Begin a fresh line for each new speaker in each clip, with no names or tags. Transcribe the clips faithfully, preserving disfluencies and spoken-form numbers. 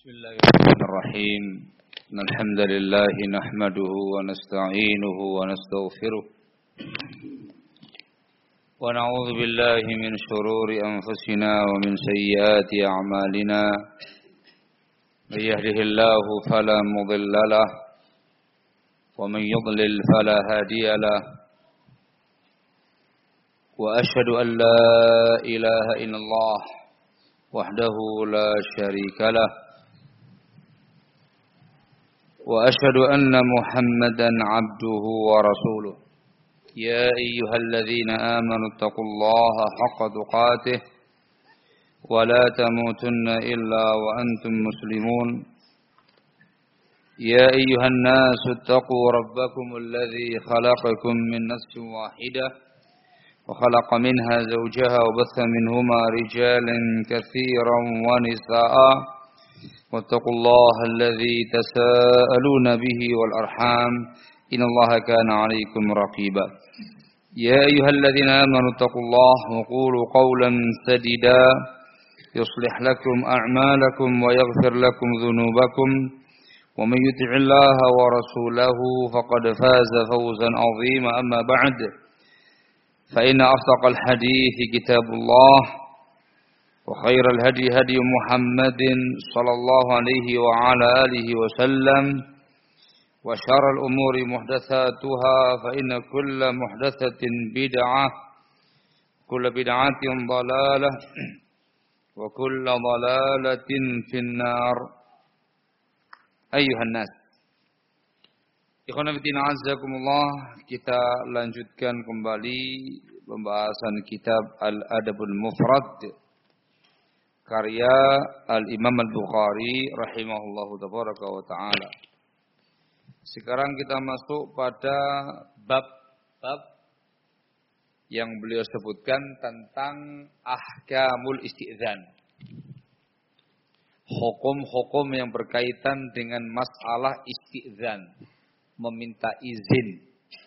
بسم الله الرحمن الرحيم إن الحمد لله نحمده ونستعينه ونستغفره ونعوذ بالله من شرور أنفسنا ومن سيئات أعمالنا من يهده الله فلا مضل له ومن يضلل فلا هادي له وأشهد أن لا إله إلا الله وحده لا شريك له وأشهد أن محمدا عبده ورسوله يا أيها الذين آمنوا اتقوا الله حق تقاته ولا تموتن إلا وأنتم مسلمون يا أيها الناس اتقوا ربكم الذي خلقكم من نفس واحدة وخلق منها زوجها وبث منهما رجالا كثيرا ونساء واتقوا الله الذي تساءلون به والأرحام إن الله كان عليكم رقيبا يا أيها الذين آمنوا اتقوا الله وقولوا قولا سديدا يصلح لكم أعمالكم ويغفر لكم ذنوبكم ومن يطع الله ورسوله فقد فاز فوزا عظيما أما بعد فإن أصدق الحديث كتاب الله وخير الهدي هدي محمد صلى الله عليه وعلى آله وسلم وشر الأمور محدثاتها فإن كل محدثة بدعة كل بدعة ضلالة وكل ضلالة في النار أيها الناس Ikhwan fillah azzakumullah, kita lanjutkan kembali pembahasan kitab Al-Adabul Mufrad karya Al-Imam Al-Bukhari rahimahullahu tabaraka wa ta'ala. Sekarang kita masuk pada bab-bab yang beliau sebutkan tentang ahkamul isti'dzan. Hukum-hukum yang berkaitan dengan masalah isti'dzan, meminta izin.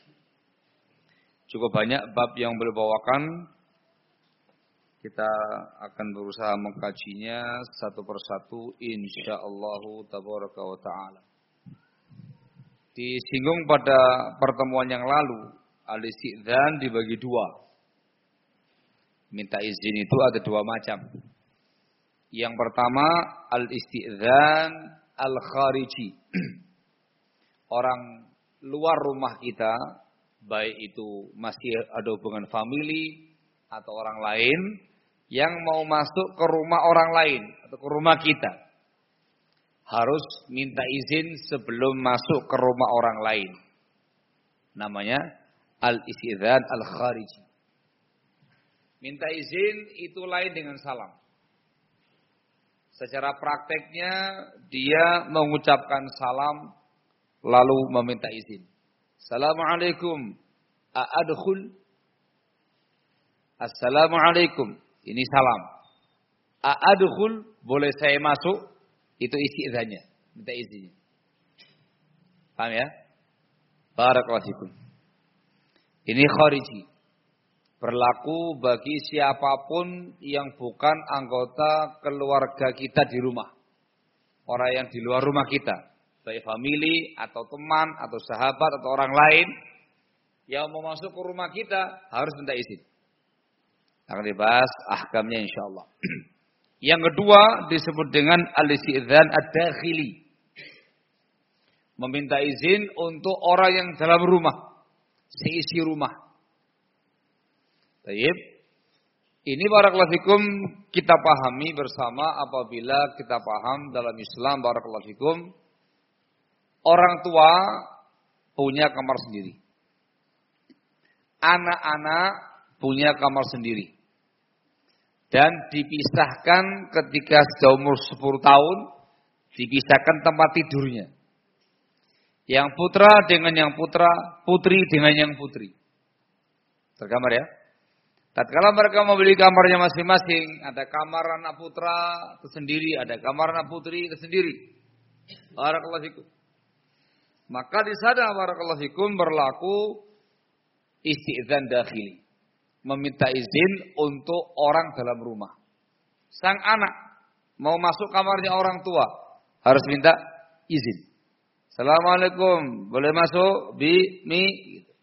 Cukup banyak bab yang beliau bawakan. Kita akan berusaha mengkajinya satu persatu insyaallah tabaraka wa taala. Disinggung pada pertemuan yang lalu, al-isti'dzan dibagi dua. Minta izin itu ada dua macam. Yang pertama al-isti'dzan al-khariji. Orang luar rumah kita, baik itu masih ada hubungan famili atau orang lain yang mau masuk ke rumah orang lain atau ke rumah kita, harus minta izin sebelum masuk ke rumah orang lain. Namanya al-isti'dzan al-khariji. Minta izin itu lain dengan salam. Secara prakteknya dia mengucapkan salam lalu meminta izin. Assalamualaikum, a'adkhul. Assalamualaikum, ini salam. A'adkhul, boleh saya masuk? Itu isti'dzannya, minta izin. Paham ya? Barakallahu fikum. Ini khariji. Berlaku bagi siapapun yang bukan anggota keluarga kita di rumah. Orang yang di luar rumah kita, baik famili atau teman atau sahabat atau orang lain yang mau masuk ke rumah kita harus minta izin. Akan dibahas ahkamnya insyaallah. Yang kedua disebut dengan al-isti'dzan ad-dakhili. Meminta izin untuk orang yang dalam rumah, seisi rumah. Baik. Ini barakallahu fikum kita pahami bersama apabila kita paham dalam Islam barakallahu fikum. Orang tua punya kamar sendiri. Anak-anak punya kamar sendiri. Dan dipisahkan ketika sudah umur sepuluh tahun, dipisahkan tempat tidurnya. Yang putra dengan yang putra, putri dengan yang putri. Tergambar ya? Tatkala mereka membeli kamarnya masing-masing, ada kamar anak putra tersendiri, ada kamar anak putri tersendiri. Barakallahu fikum. Maka di sana barakallahu fikum berlaku isti'dzan dakhili. Meminta izin untuk orang dalam rumah. Sang anak mau masuk kamarnya orang tua, harus minta izin. Assalamualaikum, boleh masuk? Bi, mi. Gitu.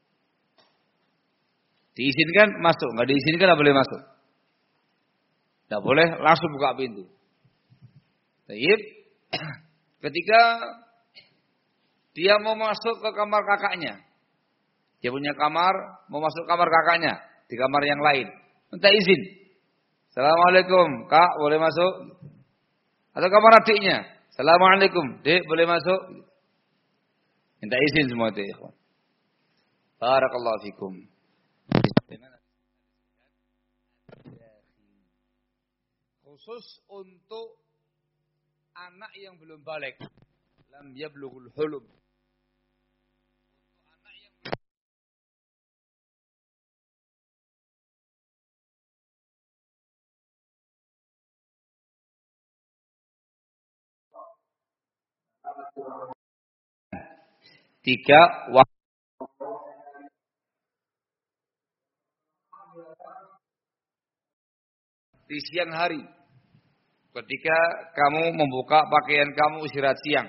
Diizinkan masuk, nggak diizinkan nggak boleh masuk. Nggak boleh langsung buka pintu. Baik. Ketika dia mau masuk ke kamar kakaknya, dia punya kamar, mau masuk kamar kakaknya di kamar yang lain, minta izin. Assalamualaikum, kak boleh masuk? Atau kamar adiknya, assalamualaikum, dek boleh masuk? Minta izin semua itu, ikhwan. Barakallahu fikum. Khusus untuk anak yang belum balik, lam yablughul hulum. Tiga waktu di siang hari. Ketika kamu membuka pakaian kamu istirahat siang.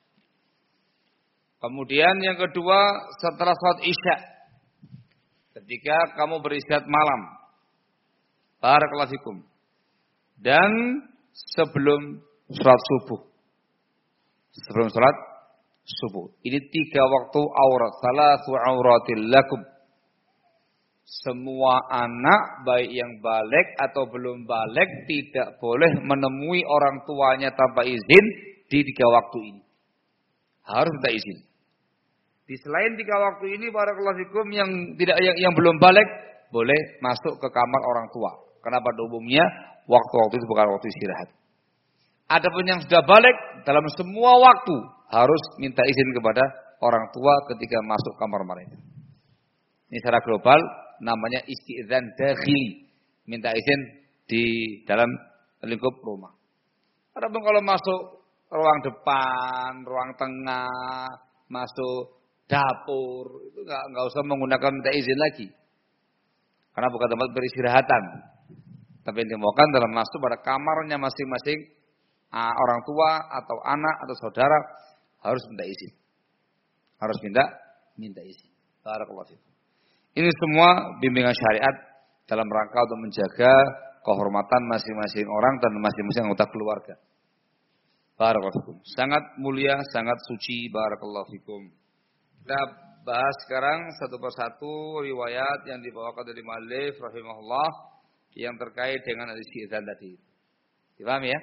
Kemudian yang kedua setelah sholat isya. Ketika kamu beristirahat malam. Barakallahu fikum. Dan sebelum sholat subuh. Sebelum sholat subuh. Ini tiga waktu aurat. Salasu auratil lakum. Semua anak baik yang balik atau belum balik tidak boleh menemui orang tuanya tanpa izin di tiga waktu ini. Harus minta izin. Di selain tiga waktu ini barakallahu fikum yang tidak yang, yang belum balik boleh masuk ke kamar orang tua. Karena pada umumnya waktu-waktu itu bukan waktu istirahat. Adapun yang sudah balik dalam semua waktu harus minta izin kepada orang tua ketika masuk kamar mereka. Ini secara global namanya isti'dzan dakhili. Minta izin di dalam lingkup rumah. Adapun kalau masuk ruang depan, ruang tengah, masuk dapur, itu enggak enggak usah menggunakan minta izin lagi. Karena bukan tempat beristirahatan. Tapi yang dimaukan dalam masuk pada kamarnya masing-masing orang tua atau anak atau saudara harus minta izin. Harus minta minta izin. Barakallahu fikum. Ini semua bimbingan syariat dalam rangka untuk menjaga kehormatan masing-masing orang dan masing-masing anggota keluarga. Barakallahu fikum. Sangat mulia, sangat suci. Barakallahu fikum. Kita bahas sekarang satu persatu riwayat yang dibawakan dari muallif rahimahullah yang terkait dengan isti'dzan tadi. Dipaham ya?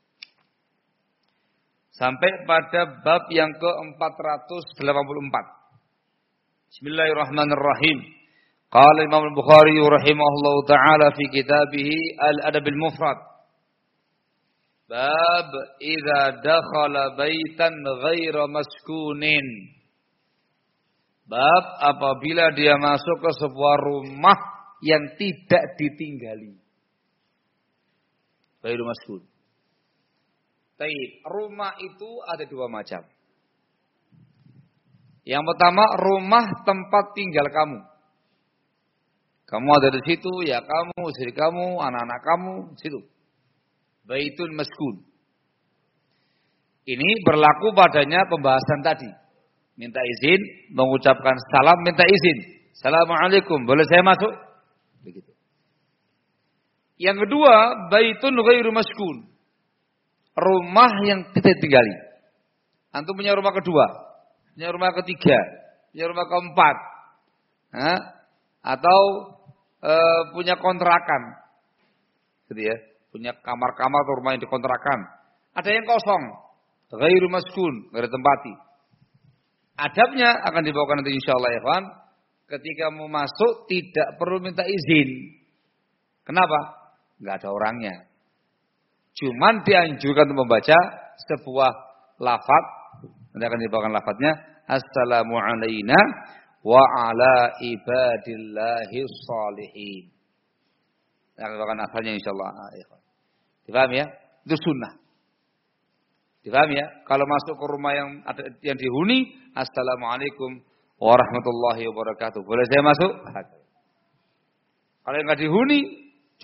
Sampai pada bab yang ke empat ratus delapan puluh empat. Bismillahirrahmanirrahim. Qala Imam Al-Bukhari rahimahullahu taala fi kitabih Al-Adab Al-Mufrad. Bab idza dakhala baitan ghaira maskunin. Bab apabila dia masuk ke sebuah rumah yang tidak ditinggali. Ghairu maskun. Baik, rumah itu ada dua macam. Yang pertama, rumah tempat tinggal kamu. Kamu ada di situ, ya kamu, istri kamu, anak-anak kamu, di situ. Baitun maskun. Ini berlaku padanya pembahasan tadi. Minta izin, mengucapkan salam, minta izin. Assalamualaikum, boleh saya masuk? Begitu. Yang kedua, baitun ghairu maskun. Rumah yang tidak tinggali. Antum punya rumah kedua, punya rumah ketiga, punya rumah keempat, ha? Atau e, punya kontrakan, gitu ya, punya kamar-kamar atau rumah yang dikontrakan. Ada yang kosong, ghairu maskun, nggak ada tempati. Adabnya akan dibawakan nanti insyaallah ya kawan. Ketika mau masuk tidak perlu minta izin. Kenapa? Nggak ada orangnya. Cuman dianjurkan untuk membaca sebuah lafaz. Nanti akan dibawakan lafaznya. Assalamu alayna wa ala ibadillahis salihin. Nanti akan dibawakan asalnya insyaallah. Dipaham ya? Itu sunnah. Dipaham ya? Kalau masuk ke rumah yang ada yang dihuni, assalamualaikum warahmatullahi wabarakatuh. Boleh saya masuk? Kalau yang nggak dihuni,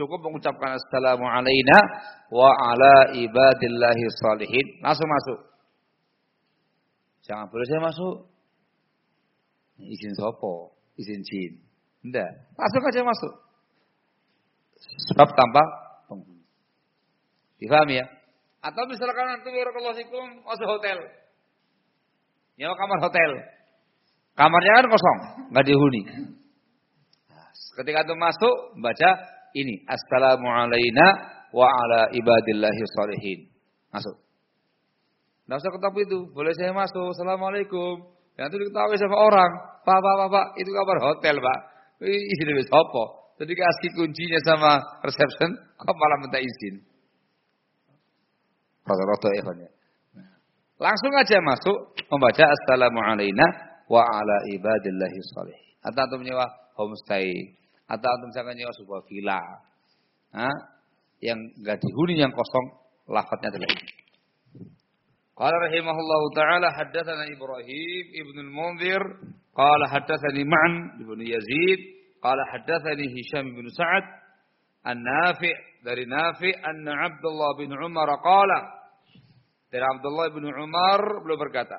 Cukup mengucapkan assalamu alaina wa ala ibadillahi salihin. Langsung masuk. Jangan boleh saya masuk. Izin sopo, izin jin. Enggak, langsung aja masuk. Sebab tanpa penghuni. Difahami ya? Atau misalkan antum barakallahu fikum masuk hotel. Nyewa kamar hotel. Kamarnya kan kosong, enggak dihuni. Ketika antum masuk, baca ini, assalamu alaina wa ala ibadillahi salihin. Masuk. Enggak usah ketemu itu, boleh saya masuk. Assalamualaikum. Yang itu diketahui sama orang. Pak, pak, pak, pak, itu kamar hotel, Pak. Izin wis apa? Tadi kasih kuncinya sama reception, kok malah minta izin. Rata-rata ya. Langsung aja masuk membaca assalamu alaina wa ala ibadillahi salihin. Atau antum menyewa homestay, atau antum misalkan nyewa sebuah villa. Nah, yang enggak dihuni, yang kosong, lafadznya adalah ini. Qala rahimahullahu ta'ala haddatsana Ibrahim ibn al-Munzir qala haddatsani Ma'an ibn Yazid qala haddatsani Hisham bin Sa'ad an-Nafi' dari Nafi' anna Abdullah bin Umar qala dari Abdullah bin Umar beliau berkata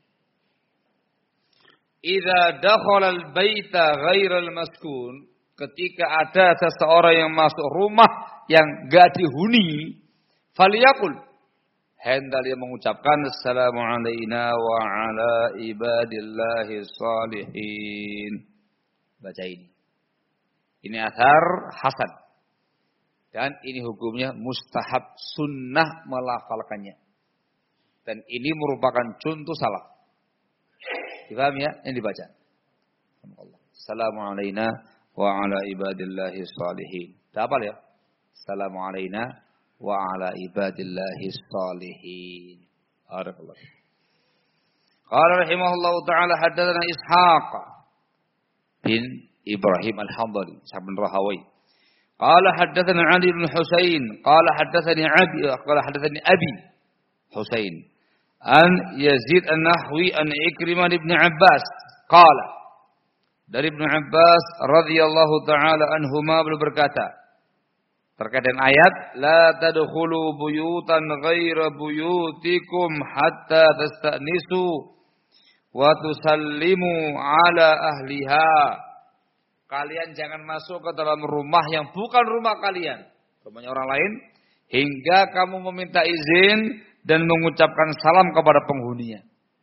idza dakhala al-baita ghairal maskun, ketika ada seseorang yang masuk rumah yang enggak dihuni, falyaqul, hendaklah dia mengucapkan assalamu alaina wa ala ibadillahi salihin. Baca ini. Ini athar hasan. Dan ini hukumnya mustahab, sunnah melafalkannya. Dan ini merupakan contoh salaf. Dipahami ya? Yang dibaca. Assalamu alaina wa ala ibadillahi salihin. Hafal ya? Assalamu alaina wa ala ibadillahi salihin. Barakallahu. Qala rahimahullahu ta'ala haddatsana Ishaq bin Ibrahim al-Hanbali, Ishaq bin Rahawi. Qala haddatsana Ali bin Husain, qala haddatsani Abi, qala haddatsani Abi Husain an Yazid an-Nahwi an Ikrimah bin Abbas qala, dari Ibnu Abbas radhiyallahu taala anhuma beliau berkata terkait dengan ayat la tadkhulu buyutan ghaira buyutikum hatta tastanisu wa tusallimu ala ahliha. Kalian jangan masuk ke dalam rumah yang bukan rumah kalian, rumahnya orang lain, hingga kamu meminta izin dan mengucapkan salam kepada penghuninya.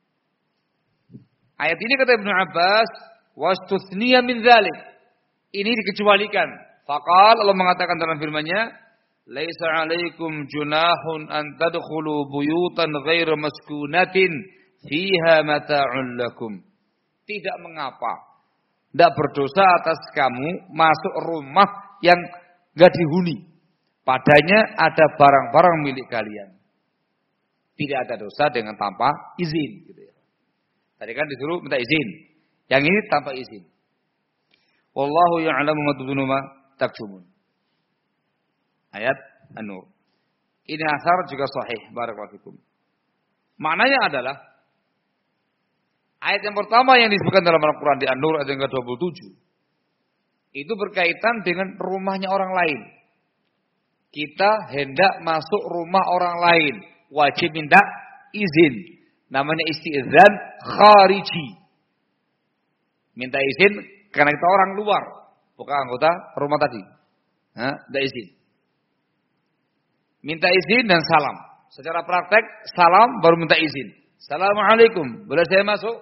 Ayat ini kata Ibnu Abbas wastuthniya min dzalik, ini dikecualikan. Faqal, Allah mengatakan dalam firman-Nya, "Laisa 'alaikum junahun an tadkhulu buyutan ghaira maskunatin fiha mata'un lakum." Tidak mengapa, tidak berdosa atas kamu masuk rumah yang enggak dihuni. Padanya ada barang-barang milik kalian. Tidak ada dosa dengan tanpa izin, gitu ya. Tadi kan disuruh minta izin. Yang ini tanpa izin. Wallahu ya'lamu ma tubduna taksumun. Ayat An-Nur. Ini asar juga sahih. Barakallahu fikum. Maknanya adalah ayat yang pertama yang disebutkan dalam Al-Quran di An-Nur ayat yang ke dua puluh tujuh. Itu berkaitan dengan rumahnya orang lain. Kita hendak masuk rumah orang lain. Wajib minta izin. Namanya isti'dzan khariji. Minta izin karena kita orang luar. Bukan anggota rumah tadi. Nah, tidak izin. Minta izin dan salam. Secara praktek, salam baru minta izin. Assalamualaikum, boleh saya masuk?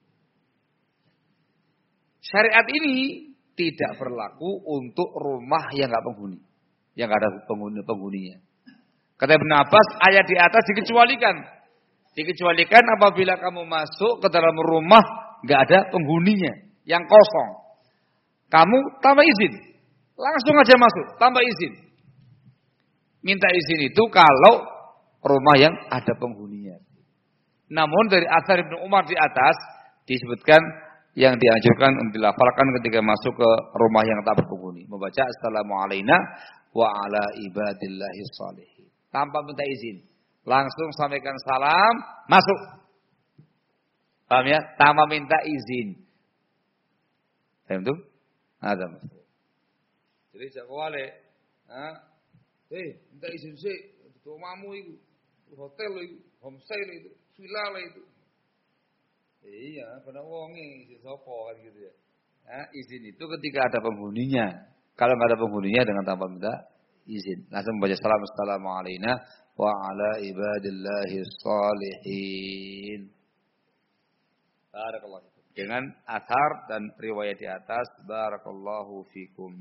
Syariat ini tidak berlaku untuk rumah yang enggak penghuni. Yang enggak ada penghuni-penghuninya. Kata Ibnu Abbas, ayat di atas dikecualikan. Dikecualikan apabila kamu masuk ke dalam rumah enggak ada penghuninya, yang kosong. Kamu tanpa izin, langsung aja masuk, tanpa izin. Minta izin itu kalau rumah yang ada penghuninya. Namun dari asar Ibnu Umar di atas disebutkan yang dianjurkan untuk dilafalkan ketika masuk ke rumah yang tak berpenghuni. Membaca assalamu alaina wa ala ibadillahi salihin. Tanpa minta izin, langsung sampaikan salam, masuk. Paham ya? Tanpa minta izin. Paham itu? Ada. Jadi boleh Hah? Eh, minta izin sih, itu omamu itu, hotel itu, homestay itu, villa itu. Iya, pada wonge izin sopo kan gitu ya. Nah, izin itu ketika ada penghuninya. Kalau nggak ada penghuninya dengan tanpa minta izin. Langsung membaca salam assalamu alayna wa ala ibadillahis shalihin. Barakallahu fikum. Dengan athar dan riwayat di atas, barakallahu fikum.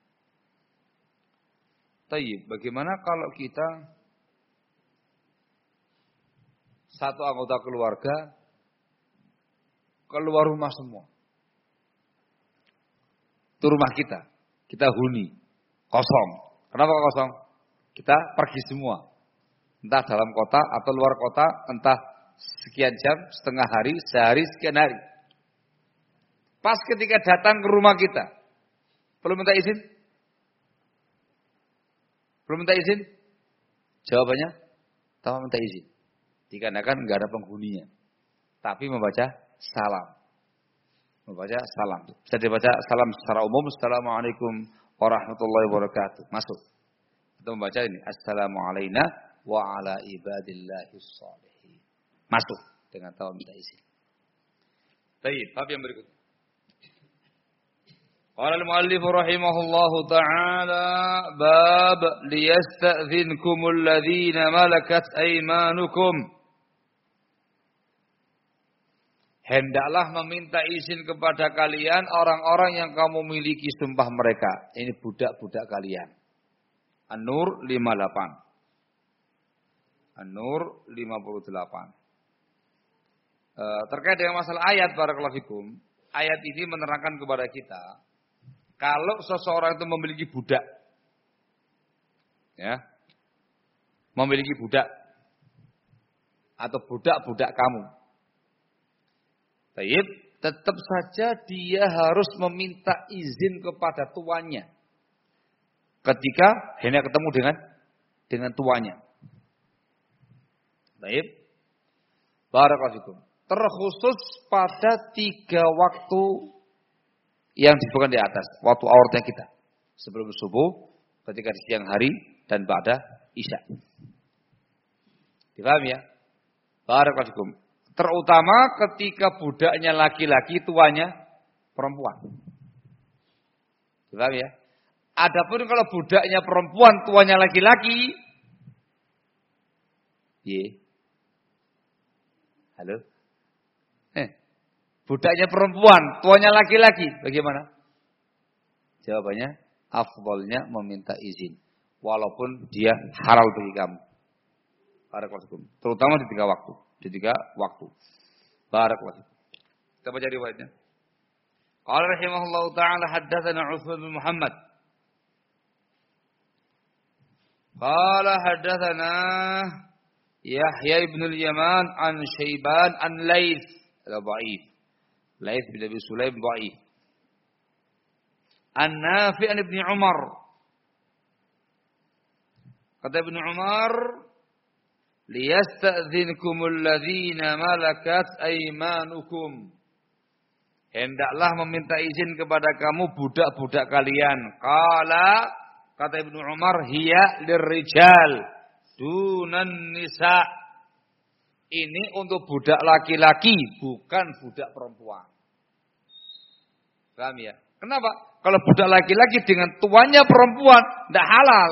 Tayyib, bagaimana kalau kita satu anggota keluarga keluar rumah semua? Itu rumah kita, kita huni, kosong. Kenapa kosong? Kita pergi semua. Entah dalam kota atau luar kota, entah sekian jam, setengah hari, sehari, sekian hari. Pas ketika datang ke rumah kita, perlu minta izin? Perlu minta izin? Jawabannya, tanpa minta izin. Dikarenakan enggak ada penghuninya. Tapi membaca salam. Membaca salam. Bisa dibaca salam secara umum. Assalamualaikum warahmatullahi wabarakatuh. Masuk. Atau membaca ini. Assalamu alayna wa ala ibadillahis shalihin. Masuk. Dengan tanpa minta izin. Baik, bab yang berikut. Qala al-muallif rahimahullahu ta'ala bab liyasta'dhinkumul ladzina malakat aymanukum. Hendaklah meminta izin kepada kalian orang-orang yang kamu miliki sumpah mereka. Ini budak-budak kalian. An-Nur lima puluh delapan. An-Nur lima puluh delapan. E, terkait dengan masalah ayat barakallahu fikum, ayat ini menerangkan kepada kita kalau seseorang itu memiliki budak, ya, memiliki budak atau budak-budak kamu, baik, tetap saja dia harus meminta izin kepada tuannya ketika hendak ketemu dengan dengan tuannya. Baik, barakallahu fikum. Terkhusus pada tiga waktu yang disebutkan di atas, waktu auratnya kita. Sebelum subuh, ketika di siang hari, dan ba'da isya. Dipahami ya? Barakallahu fikum. Terutama ketika budaknya laki-laki, tuanya perempuan. Dipahami ya? Adapun kalau budaknya perempuan, tuanya laki-laki, ye. Halo? Eh, budaknya perempuan, tuanya laki-laki, bagaimana? Jawabannya, afdalnya meminta izin, walaupun dia halal bagi kamu. Barakallahu. Terutama di tiga waktu, di tiga waktu. Barakallahu. Kita baca riwayatnya. Qala rahimahullahu taala haddatsana Utsman bin Muhammad. Qala haddatsana Yahya ibn al-Yaman an Syaiban an Laits. Dhaif. Laits bin Abi Sulaim dhaif. An-Nafi' an Ibnu Umar. Kata Ibnu Umar, liyasta'dzinkumul ladzina malakat aymanukum. Hendaklah meminta izin kepada kamu budak-budak kalian. Qala, kata Ibnu Umar, hiya lirrijal dunan nisa'. Ini untuk budak laki-laki, bukan budak perempuan. Paham ya? Kenapa? Kalau budak laki-laki dengan tuannya perempuan, tidak halal.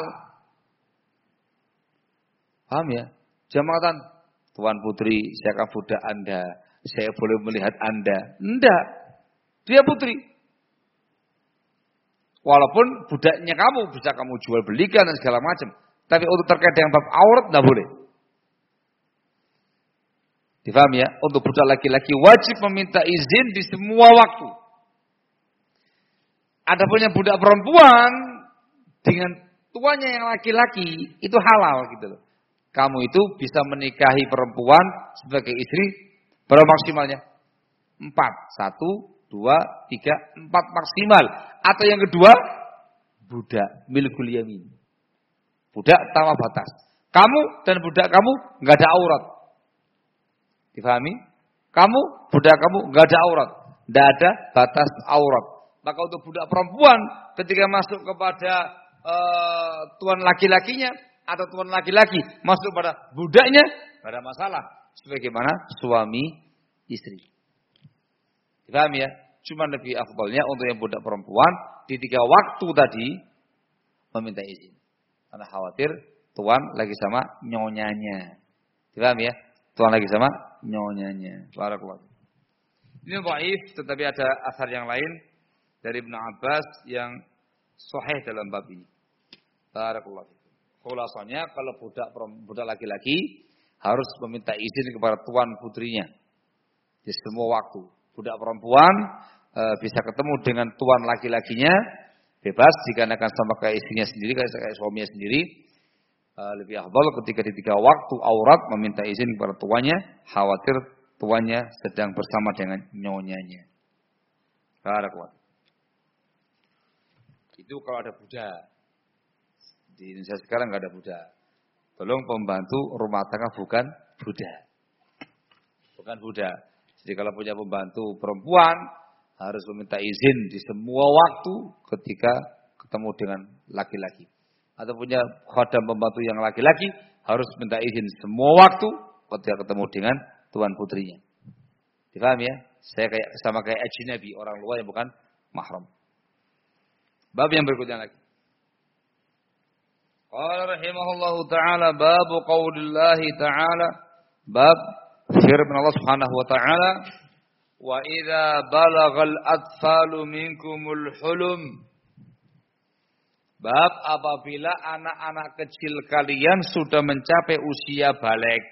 Paham ya? Jamaatan, Tuan Putri, saya akan budak Anda. Saya boleh melihat Anda. Tidak. Dia putri. Walaupun budaknya kamu, bisa kamu jual belikan dan segala macam. Tapi untuk terkait dengan bab aurat, tidak boleh. Difahami ya? Untuk budak laki-laki wajib meminta izin di semua waktu. Adapun yang budak perempuan dengan tuannya yang laki-laki itu halal gitu loh. Kamu itu bisa menikahi perempuan sebagai istri berapa maksimalnya? Empat. Satu, dua, tiga, empat maksimal. Atau yang kedua, budak milkul yamin. Budak tanpa batas. Kamu dan budak kamu nggak ada aurat. Difahami? Kamu, budak kamu, nggak ada aurat. Tidak ada batas aurat. Maka untuk budak perempuan, ketika masuk kepada uh, tuan laki-lakinya atau tuan laki-laki masuk pada budaknya, tidak ada masalah. Sebagaimana suami istri. Paham ya? Cuma lebih afdalnya untuk yang budak perempuan di tiga waktu tadi meminta izin. Karena khawatir tuan lagi sama nyonyanya. Paham ya? Tuan lagi sama nyonyanya. Barakallahu. Ini dhaif, tetapi ada asar yang lain dari Ibnu Abbas yang sahih dalam bab ini. Barakallahu. Khulasanya kalau budak budak laki-laki harus meminta izin kepada tuan putrinya di semua waktu. Budak perempuan e, bisa ketemu dengan tuan laki-lakinya bebas dikarenakan sama kayak istrinya sendiri, kayak suaminya sendiri. E, lebih afdal ketika di tiga waktu aurat meminta izin kepada tuannya, khawatir tuannya sedang bersama dengan nyonyanya. Barakallahu. Itu kalau ada budak. Di Indonesia sekarang nggak ada budak. Tolong pembantu rumah tangga bukan budak. Bukan budak. Jadi kalau punya pembantu perempuan harus meminta izin di semua waktu ketika ketemu dengan laki-laki. Atau punya khodam pembantu yang laki-laki harus minta izin semua waktu ketika ketemu dengan tuan putrinya. Dipaham ya? Saya kayak sama kayak ajnabi, orang luar yang bukan mahram. Bab yang berikutnya lagi. Qala rahimahullahu ta'ala babu qaulillahi ta'ala bab firman Allah Subhanahu wa ta'ala wa idza balagal atfalu minkumul hulum bab apabila anak-anak kecil kalian sudah mencapai usia balik.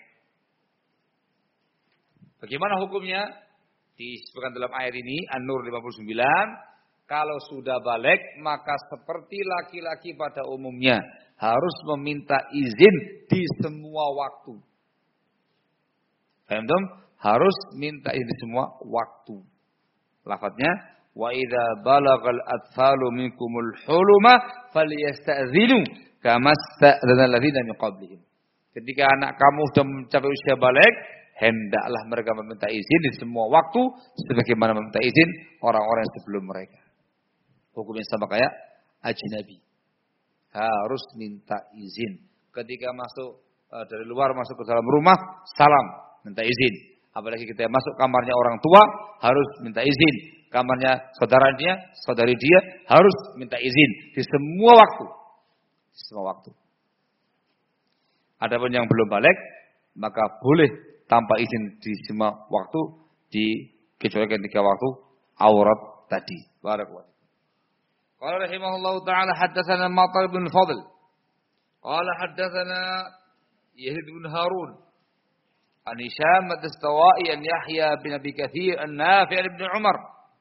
Bagaimana hukumnya? Disebutkan dalam ayat ini An-Nur lima puluh sembilan, kalau sudah balik maka seperti laki-laki pada umumnya harus meminta izin di semua waktu. Paham dong? Harus minta izin di semua waktu. Lafadznya wa idza balagal atfalu minkumul huluma falyasta'zinu kama sta'dzana alladziina min qablihim. Ketika anak kamu sudah mencapai usia balik, hendaklah mereka meminta izin di semua waktu sebagaimana meminta izin orang-orang sebelum mereka. Hukumnya sama kayak ajnabi. Harus minta izin. Ketika masuk uh, dari luar masuk ke dalam rumah, salam, minta izin. Apalagi kita masuk kamarnya orang tua, harus minta izin. Kamarnya saudara dia, saudari dia, harus minta izin di semua waktu. Di semua waktu. Adapun yang belum balik, maka boleh tanpa izin di semua waktu, dikecualikan tiga waktu aurat tadi. Barakallahu. Qala rahimahullahu ta'ala haddatsana Matar bin Fadl. Qala haddatsana Yazid bin Harun. An Hisham ad-Dastawai an Yahya bin Abi Katsir an Nafi' bin Umar.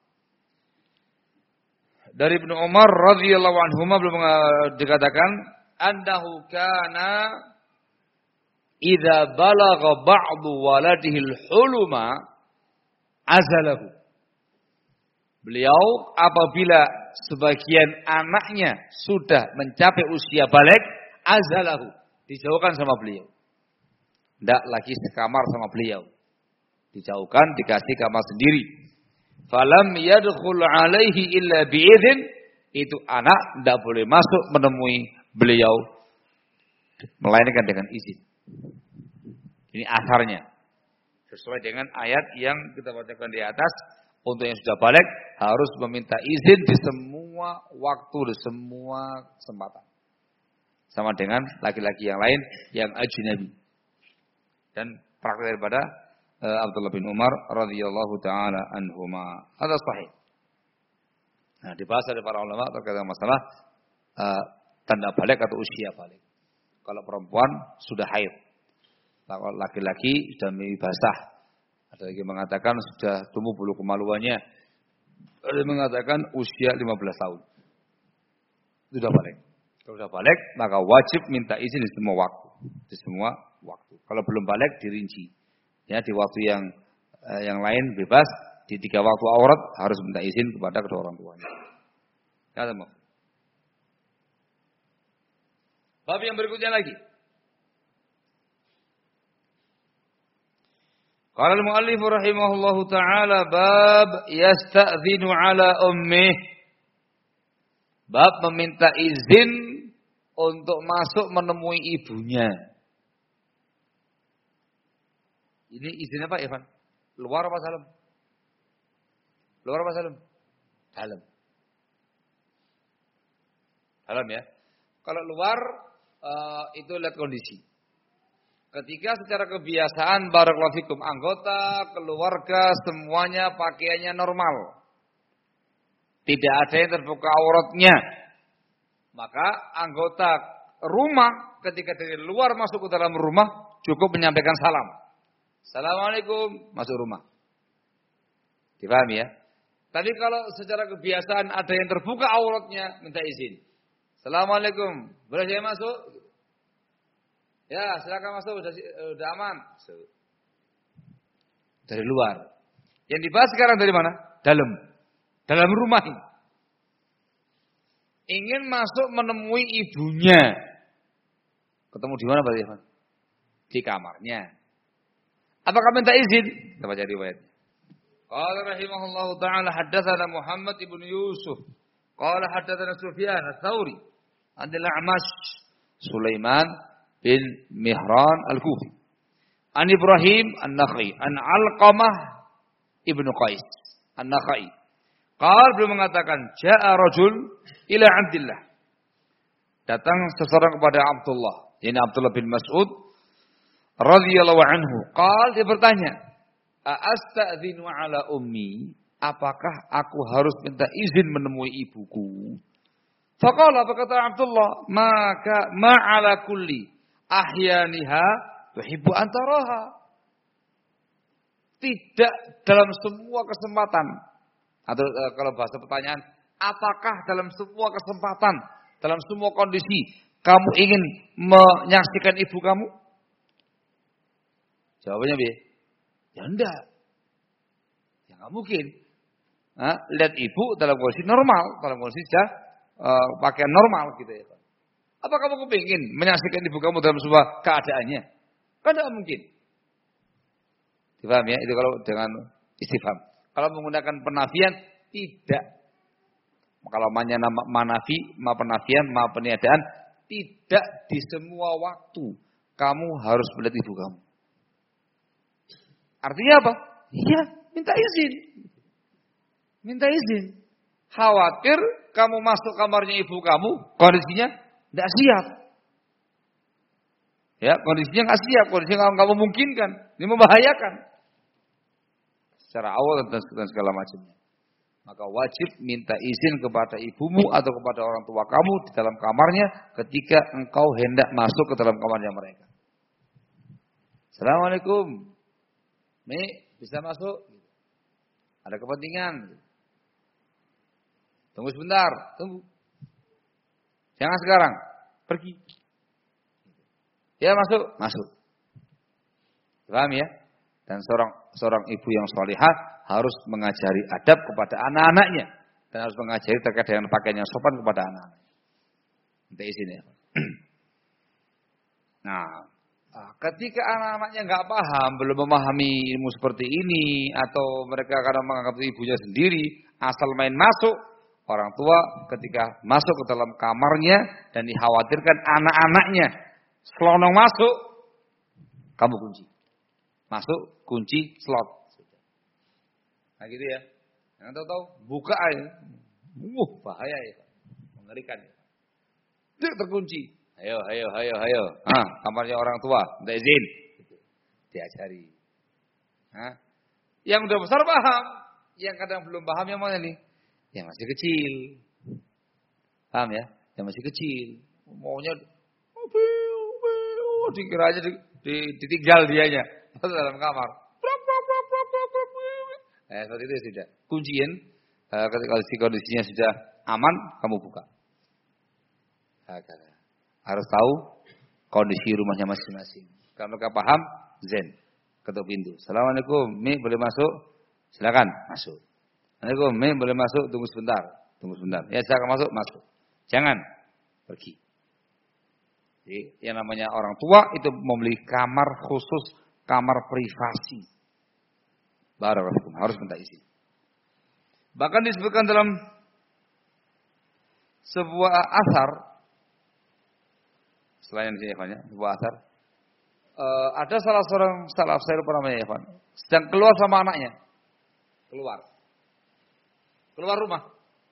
Dari Ibnu Umar radhiyallahu anhuma belum dikatakan annahu kana idza balagha ba'du waladihi al-huluma azalahu. Beliau apabila sebagian anaknya sudah mencapai usia balik, azalahu, dijauhkan sama beliau. Tidak lagi sekamar sama beliau. Dijauhkan, dikasih kamar sendiri. Falam yadkhul alaihi illa bi'idhin, itu anak tidak boleh masuk menemui beliau melainkan dengan izin. Ini asarnya. Sesuai dengan ayat yang kita bacakan di atas. Untuk yang sudah balik harus meminta izin di semua waktu, di semua kesempatan. Sama dengan laki-laki yang lain yang ajnabi. Dan praktek daripada uh, Abdullah bin Umar radhiyallahu taala anhuma. Ada sahih. Nah, dibahas oleh para ulama terkait dengan masalah uh, tanda balik atau usia balik. Kalau perempuan sudah haid. Kalau laki-laki sudah mimpi basah. Ada lagi mengatakan sudah tumbuh bulu kemaluannya. Ada yang mengatakan usia lima belas tahun. Sudah balik. Kalau sudah balik, maka wajib minta izin di semua waktu. Di semua waktu. Kalau belum balik, dirinci. Ya, di waktu yang eh, yang lain bebas. Di tiga waktu aurat harus minta izin kepada kedua orang tuanya. Ya, teman. Bab yang berikutnya lagi. Qala al-muallif rahimahullahu ta'ala bab yasta'dzinu ala ummih. Bab meminta izin untuk masuk menemui ibunya. Ini izin apa, Ivan? Luar apa dalam? Luar apa dalam? Dalam. Dalam ya. Kalau luar uh, itu lihat kondisi. Ketika secara kebiasaan barakallahu fikum anggota keluarga semuanya pakaiannya normal. Tidak ada yang terbuka auratnya. Maka anggota rumah ketika dari luar masuk ke dalam rumah cukup menyampaikan salam. Assalamualaikum, masuk rumah. Dipahami ya? Tapi kalau secara kebiasaan ada yang terbuka auratnya, minta izin. Assalamualaikum, boleh saya masuk? Ya, silakan masuk, sudah, sudah aman. Dari luar. Yang dibahas sekarang dari mana? Dalam. Dalam rumah ini. Ingin masuk menemui ibunya. Ketemu di mana Pak Irfan? Di kamarnya. Apakah minta izin? Kita baca riwayatnya. Qala rahimahullahu ta'ala haddatsana Muhammad ibn Yusuf. Qala haddatsana Sufyan ats-Tsauri. Adil A'mash Sulaiman bin Mihran Al-Kufi. An Ibrahim An-Nakhai, an Alqamah ibnu Qais An-Nakhai. Qala beliau mengatakan, ja'a rajul ila Abdullah. Datang seseorang kepada Abdullah, yakni Abdullah bin Mas'ud radhiyallahu anhu. Qala dia bertanya, "A'astadzinu ala ummi?" Apakah aku harus minta izin menemui ibuku? Faqala, berkata Abdullah, "Maka ma'ala kulli ahyaniha tuhibbu an taraha." Tidak dalam semua kesempatan. Atau e, kalau bahasa pertanyaan, apakah dalam semua kesempatan, dalam semua kondisi kamu ingin menyaksikan ibu kamu? Jawabannya B. Ya enggak. Ya enggak mungkin. Nah, lihat ibu dalam kondisi normal, dalam kondisi sudah uh, pakaian normal gitu ya. Apa kamu kepingin menyaksikan ibu kamu dalam sebuah keadaannya? Kan tidak mungkin. Dipaham ya? Itu kalau dengan istifham. Kalau menggunakan penafian, tidak. Kalau namanya manafi, ma penafian, ma peniadaan, tidak di semua waktu kamu harus melihat ibu kamu. Artinya apa? Iya, minta izin. Minta izin. Khawatir kamu masuk kamarnya ibu kamu, kondisinya tidak siap. Ya, kondisinya nggak siap, kondisinya nggak memungkinkan, ini membahayakan. Secara awal dan segala macamnya. Maka wajib minta izin kepada ibumu atau kepada orang tua kamu di dalam kamarnya ketika engkau hendak masuk ke dalam kamarnya mereka. Assalamualaikum. Mi, bisa masuk? Ada kepentingan. Tunggu sebentar, tunggu. Jangan sekarang, pergi. Ya masuk, masuk. Paham ya? Dan seorang seorang ibu yang salihah harus mengajari adab kepada anak-anaknya dan harus mengajari terkait dengan pakaian yang sopan kepada anak-anak. Minta izin ya. Nah, ketika anak-anaknya nggak paham, belum memahami ilmu seperti ini, atau mereka kadang menganggap ibunya sendiri, asal main masuk, orang tua ketika masuk ke dalam kamarnya dan dikhawatirkan anak-anaknya selonong masuk, kamu kunci. Masuk, kunci, slot. Nah gitu ya. Yang tahu-tahu buka aja. Wuh, bahaya ya. Mengerikan ya. Dia terkunci. Ayo, ayo, ayo, ayo. Ah, kamarnya orang tua, minta izin. Diajari. Hah? Yang udah besar paham. Yang kadang belum paham yang mana nih? Yang masih kecil. Paham ya? Yang masih kecil. Maunya oh, dikira aja di, di, ditinggal dianya dalam kamar. Eh, seperti itu sudah. Kunciin eh, ketika kondisinya sudah aman, kamu buka. Harus tahu kondisi rumahnya masing-masing. Kalau mereka paham, zen. Ketuk pintu. Assalamualaikum, Mi boleh masuk? Silakan masuk. Assalamualaikum, Mi boleh masuk? Tunggu sebentar. Tunggu sebentar. Ya silakan masuk, masuk. Jangan pergi. Jadi yang namanya orang tua itu memiliki kamar khusus, kamar privasi. Barakallahu harus minta izin. Bahkan disebutkan dalam sebuah asar selain di sini ikhwan ya, sebuah asar. Uh, ada salah seorang salaf saya lupa namanya ikhwan, sedang keluar sama anaknya. Keluar. Keluar rumah.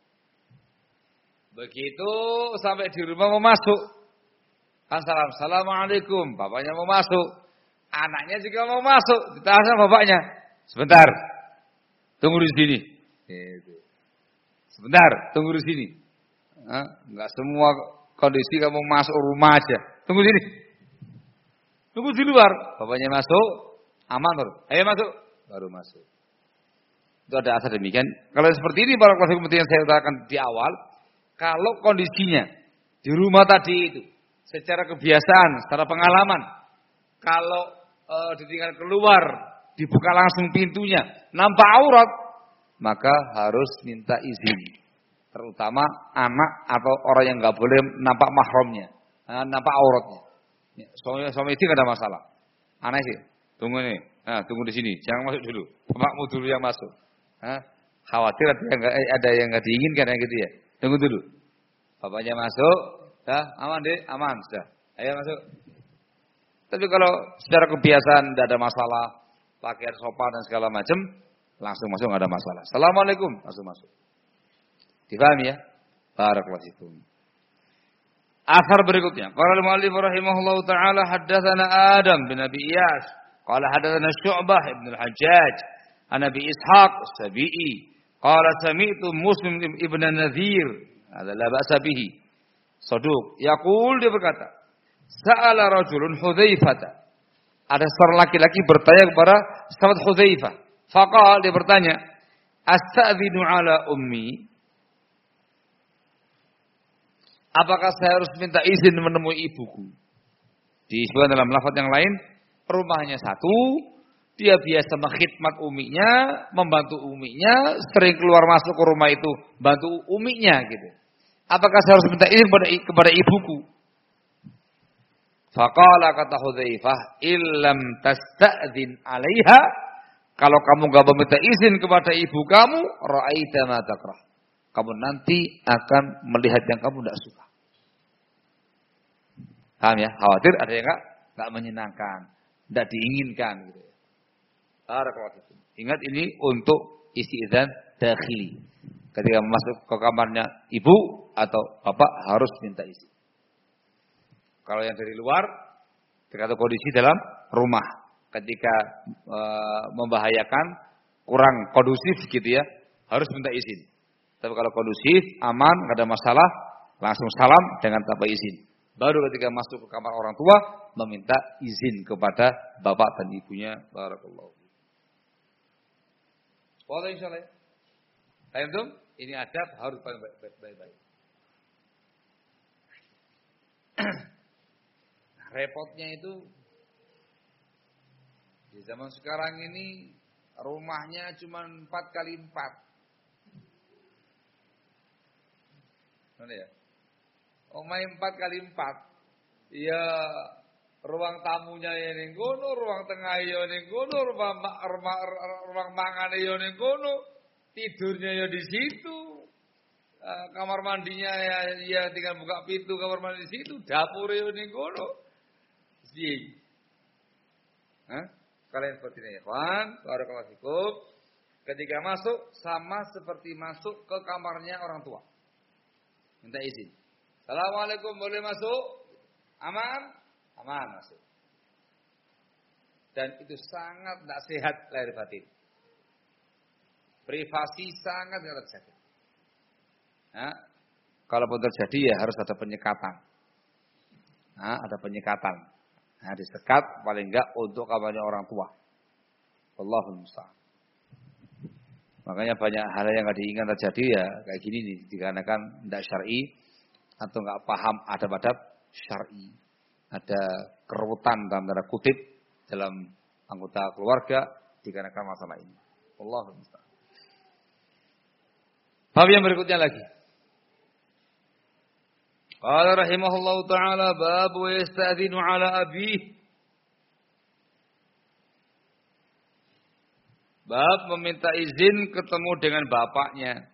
Begitu sampai di rumah mau masuk. Assalam, assalamualaikum. Bapaknya mau masuk. Anaknya juga mau masuk. Ditahan sama bapaknya. Sebentar. Tunggu di sini. Sebentar, tunggu di sini. Hah? Enggak semua kondisi kamu masuk rumah aja. Tunggu di sini. Tunggu di luar. Bapaknya masuk, aman baru. Ayo masuk. Baru masuk. Itu ada asal demikian. Kalau seperti ini para kelas penting yang saya utarakan di awal, kalau kondisinya di rumah tadi itu secara kebiasaan, secara pengalaman, kalau e, ditinggal keluar, dibuka langsung pintunya, nampak aurat, maka harus minta izin. Terutama anak atau orang yang nggak boleh nampak mahramnya, nampak auratnya. Suami suami itu nggak ada masalah. Aneh sih, tunggu nih, nah, tunggu di sini, jangan masuk dulu, bapakmu dulu yang masuk. Hah? Khawatir ada yang, ada yang nggak diinginkan yang gitu ya. Tunggu dulu. Bapaknya masuk, dah aman deh, aman sudah. Ayo masuk. Tapi kalau secara kebiasaan tidak ada masalah, pakaian sopan dan segala macam, langsung masuk nggak ada masalah. Assalamualaikum, langsung masuk. Difahami ya? Barakallahu fikum. Asar berikutnya. Qala al-mu'allif rahimahullahu taala haddatsana Adam bin Abi Iyas, qala haddatsana Syu'bah ibn al-Hajjaj an Abi Ishaq Sabi'i qala sami'tu Muslim ibn Nadhir hadza la ba'sa bihi saduq yaqul dia berkata sa'ala rajulun Hudzaifah ada seorang laki-laki bertanya kepada sahabat Hudzaifah faqala dia bertanya asta'dzinu ala ummi apakah saya harus minta izin menemui ibuku disebutkan dalam lafaz yang lain rumahnya satu. Dia biasa mengkhidmat uminya, membantu uminya, sering keluar masuk ke rumah itu, bantu uminya gitu. Apakah saya harus minta izin kepada, kepada ibuku? Faqala kata Hudzaifah, illam tasta'dzin 'alaiha, kalau kamu enggak meminta izin kepada ibu kamu, ra'aita ma takrah. Kamu nanti akan melihat yang kamu tidak suka. Paham ya? Khawatir ada yang enggak enggak menyenangkan, enggak diinginkan gitu. Ingat ini untuk isti'dzan dakhili. Ketika masuk ke kamarnya ibu atau bapak harus minta izin. Kalau yang dari luar, tergantung kondisi dalam rumah. Ketika e, membahayakan, kurang kondusif gitu ya, harus minta izin. Tapi kalau kondusif, aman, nggak ada masalah, langsung salam dengan tanpa izin. Baru ketika masuk ke kamar orang tua, meminta izin kepada bapak dan ibunya. Barakallahu. Boleh insyaallah ya. Paham tuh? Ini adab harus baik-baik. Nah, repotnya itu di zaman sekarang ini rumahnya cuma empat kali empat. Mana ya? Omai empat kali empat. Ya ruang tamunya ya ning kono, ruang tengah ya ning kono, ruang ruang mangan ya ning kono, tidurnya ya di situ. Kamar mandinya ya, ya tinggal buka pintu kamar mandi di situ, dapur ya ning kono. Piye? Hah? Kalian seperti ini, ikhwan, barakallahu fikum. Ketika masuk sama seperti masuk ke kamarnya orang tua. Minta izin. Assalamualaikum, boleh masuk? Aman? Aman masuk. Dan itu sangat tidak sehat lahir batin. Privasi sangat tidak terjaga. Nah, kalaupun terjadi ya harus ada penyekatan. Nah, ada penyekatan. Nah, disekat paling enggak untuk kamarnya orang tua. Allahumma musta'an. Makanya banyak hal yang enggak diinginkan terjadi ya kayak gini nih, dikarenakan tidak syar'i atau enggak paham adab-adab syar'i. Ada keruwetan dalam tanda kutip dalam anggota keluarga dikarenakan masalah ini. Allahumma musta'an. Bab yang berikutnya lagi. Qala rahimahullahu taala bab yasta'dzinu ala abih. Bab meminta izin ketemu dengan bapaknya.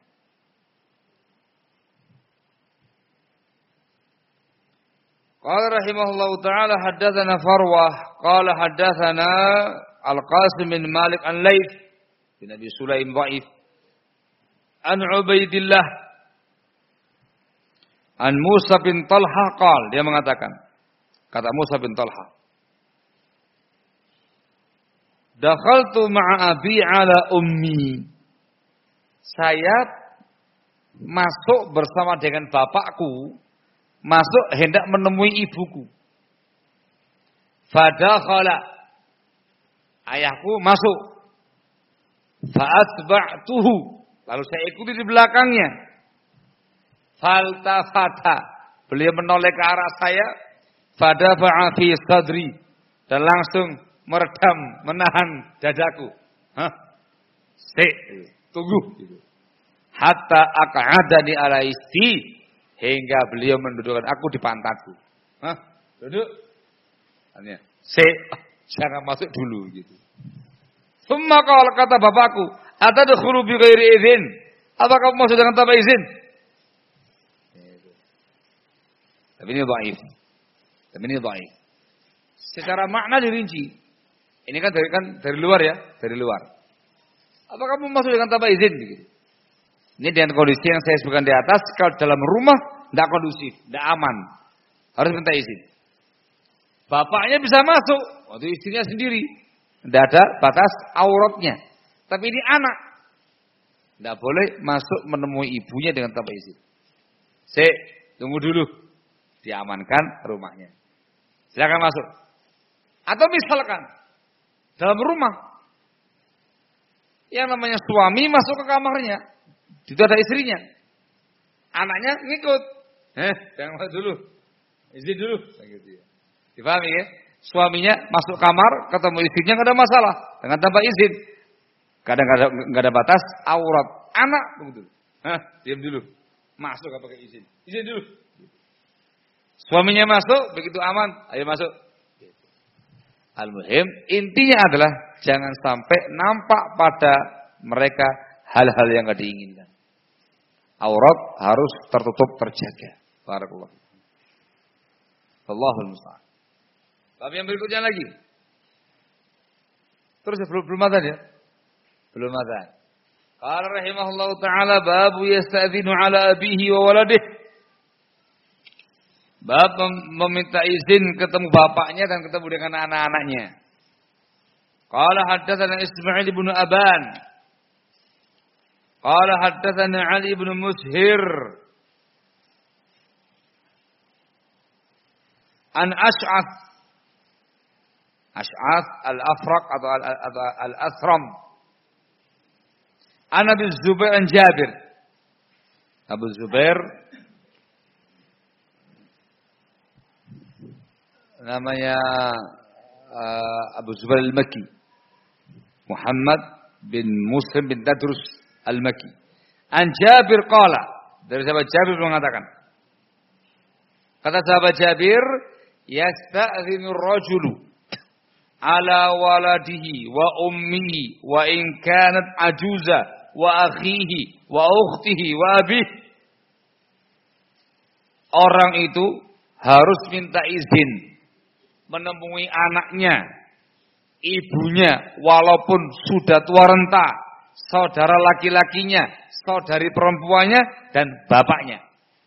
Qala rahimahullahu taala haddatsana Farwah qala haddatsana Al-Qasim bin Malik Al-Laits bin Abi Sulaim dhaif an Ubaidillah an Musa bin Talha qala, dia mengatakan, kata Musa bin Talha, dakhaltu ma'a abi ala ummi, saya masuk bersama dengan bapakku, masuk hendak menemui ibuku. Fadakhala, ayahku masuk. Fa'atba'tuhu, lalu saya ikuti di belakangnya. Faltafata, beliau menoleh ke arah saya. Fadafa'a fi sadri, dan langsung meredam, menahan dadaku. Hah? Se, tunggu. Hatta aq'adani ala isti, hingga beliau mendudukkan aku di pantatku. Hah? Duduk. Tanya, se, jangan masuk dulu gitu. Summa qala, kata bapakku, atadkhulu bi ghairi idzin? Apa kamu masuk dengan tanpa izin? Tapi ini dhaif. Tapi ini dhaif. Secara makna dirinci. Ini kan dari kan dari luar ya, dari luar. Apa kamu masuk dengan tanpa izin begitu? Ini dengan kondisi yang saya sebutkan di atas, kalau dalam rumah tidak kondusif, tidak aman, harus minta izin. Bapaknya bisa masuk, waktu istrinya sendiri, tidak ada batas auratnya. Tapi ini anak, tidak boleh masuk menemui ibunya dengan tanpa izin. Se, tunggu dulu, diamankan rumahnya. Silakan masuk. Atau misalkan dalam rumah, yang namanya suami masuk ke kamarnya, itu ada istrinya, anaknya ngikut. Eh, jangan masuk dulu, izin dulu. Gitu ya. Dipahami ya? Suaminya masuk kamar, ketemu istrinya nggak ada masalah, dengan tanpa izin. Kadang-kadang nggak ada batas aurat. Anak begitu. Hah, diam dulu. Masuk apa pakai izin? Izin dulu. Suaminya masuk, begitu aman, ayo masuk. Al-muhim, intinya adalah jangan sampai nampak pada mereka hal-hal yang tidak diinginkan. Aurat harus tertutup, terjaga. Barakallahu. Allahul musta'an. Tapi yang berikutnya lagi. Terus ya, belum belum adzan ya? Belum adzan. Qala rahimahullahu taala babu yasta'dzinu ala abihi wa waladihi. Bab meminta izin ketemu bapaknya dan ketemu dengan anak-anaknya. Qala haddatsana Ismail bin Aban. Qala haddatsana Ali bin Mushir. An Ash'ath. Ash'ath al-Afraq atau al-Athram. An Abi Zubair an Jabir. Abu Zubair namanya uh, Abu Zubair al-Makki, Muhammad bin Muslim bin Tadrus al-Makki. An Jabir qala, dari sahabat Jabir mengatakan, kata sahabat Jabir, yasta'zinu ar-rajulu ala waladihi wa ummihi wa in kanat ajuza wa akhihi wa ukhtihi wa abihi. Orang itu harus minta izin menemui anaknya, ibunya, walaupun sudah tua renta, saudara laki-lakinya, saudari perempuannya, dan bapaknya.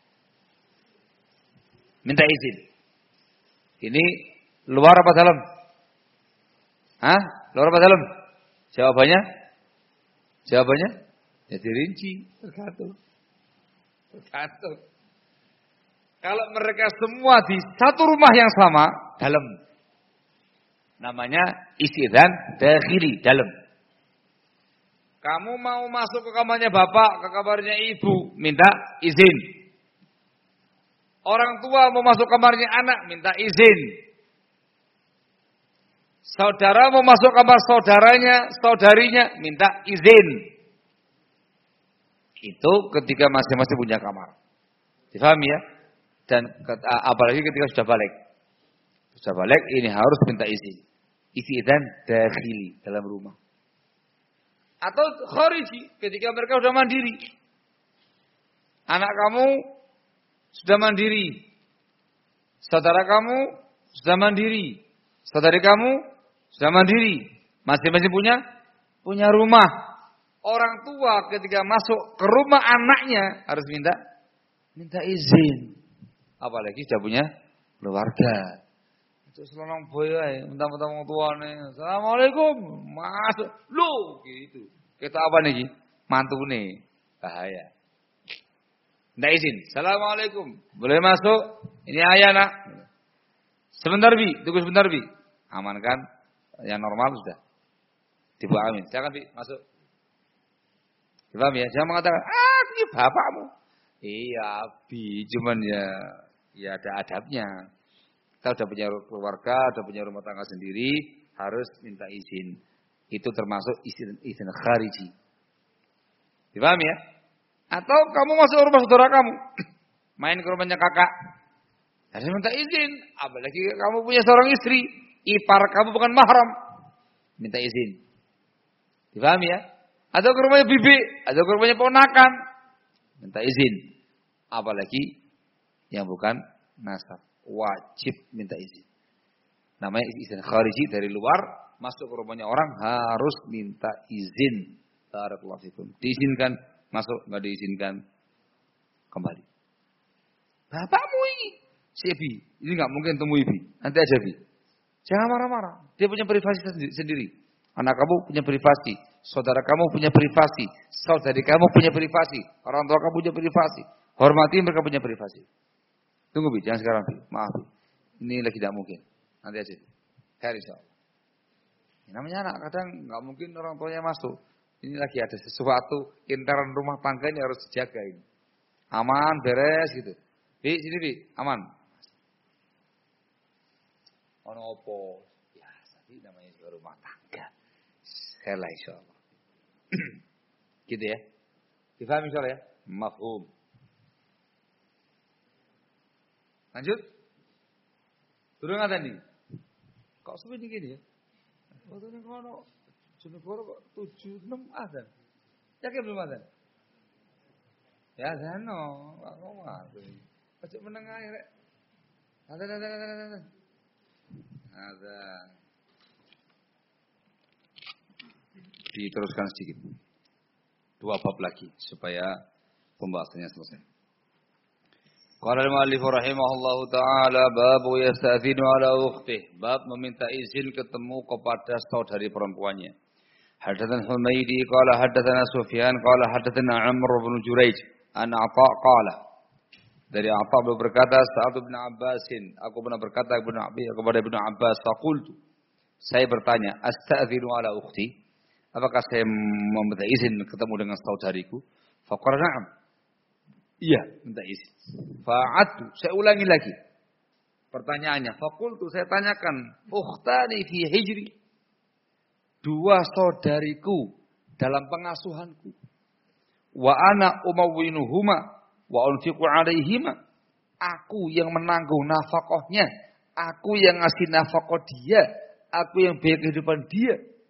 Minta izin. Ini luar apa dalam? Hah? Luar apa dalam? Jawabannya? Jawabannya? Ya dirinci. Tergantung. Tergantung. Kalau mereka semua di satu rumah yang sama, dalam. Namanya istidzan dakhili, dalam. Kamu mau masuk ke kamarnya bapak, ke kamarnya ibu, minta izin. Orang tua mau masuk kamarnya anak, minta izin. Saudara mau masuk kamar saudaranya, saudarinya, minta izin. Itu ketika masing-masing punya kamar. Difahami ya? Dan apalagi ketika sudah balik. Sudah balik ini harus minta izin. Istidzan dakhili, dalam rumah. Atau khariji, ketika mereka sudah mandiri. Anak kamu sudah mandiri. saudara kamu sudah mandiri, saudari kamu sudah mandiri, masing-masing punya punya rumah. Orang tua ketika masuk ke rumah anaknya harus minta minta izin. Apalagi sudah punya keluarga. Itu selonong boy ae, mentang-mentang wong tuane. Assalamualaikum, masuk. Loh, gitu. Kita apa nih? Mantune. Bahaya. Minta izin. Assalamualaikum. Boleh masuk? Ini ayah nak. Sebentar bi, tunggu sebentar bi. Aman kan? Yang normal sudah. Dibuat amin. Silakan bi, masuk. Paham ya? Jangan mengatakan, ah ini bapakmu. Iya bi, cuman ya, ya ada adabnya. Kita sudah punya keluarga, sudah punya rumah tangga sendiri, harus minta izin. Itu termasuk izin, izin khariji. Dipahami ya? Atau kamu masuk rumah saudara kamu, main ke rumahnya kakak, harus minta izin. Apalagi kamu punya seorang istri, ipar kamu bukan mahram, minta izin. Dipahami ya? Atau ke rumahnya bibi, atau ke rumahnya ponakan, minta izin. Apalagi yang bukan nasab, wajib minta izin. Namanya izin khariji, dari luar masuk ke rumahnya orang harus minta izin. Barakallahu fikum. Diizinkan masuk, enggak diizinkan kembali. Bapakmu ini, si Bi, ini enggak mungkin temui Bi. Nanti aja Bi. Jangan marah-marah. Dia punya privasi sendiri. Anak kamu punya privasi, saudara kamu punya privasi, saudari kamu punya privasi, orang tua kamu punya privasi. Hormati mereka punya privasi. Tunggu Bi, jangan sekarang Bi. Maaf Bi. Ini lagi tidak mungkin. Nanti aja. Hari insyaallah. Namanya anak kadang enggak mungkin orang tuanya masuk. Ini lagi ada sesuatu intern rumah tangga ini harus dijaga ini. Aman, beres gitu. Bi, sini Bi, aman. Ono opo? Ya, tadi namanya juga rumah tangga. Selah insyaallah. Gitu ya. Difahami insyaallah ya? Mafhum. Lanjut. Turun ngaten nih. Kok seperti gini ya? Waktu ini kono Jonegoro kok tujuh enam azan. Yakin belum azan? Ya azan no, kok ngomong. Ojo menengah ya rek. Azan azan azan azan. Azan. Diteruskan sedikit. Dua bab lagi supaya pembahasannya selesai. Qala al-mu'allif rahimahullahu taala bab yasta'zinu ala ukhtih. Bab meminta izin ketemu kepada saudari perempuannya. Hadatsana Humaydi qala hadatsana Sufyan qala hadatsana Amr bin Juraij an Atha qala. Dari Atha beliau berkata, Sa'ad bin Abbasin, aku pernah berkata kepada Ibnu Abbas, faqultu, saya bertanya, asta'zinu ala ukhti? Apakah saya meminta izin ketemu dengan saudariku? Faqala na'am. Iya, minta izin. Fa'adtu, saya ulangi lagi pertanyaannya. Faqultu, saya tanyakan, ukhtani fi hijri. Dua saudariku dalam pengasuhanku. Wa ana umawwinuhuma wa unfiqu alaihima. Aku yang menanggung nafkahnya, aku yang ngasih nafkah dia, aku yang biaya kehidupan dia.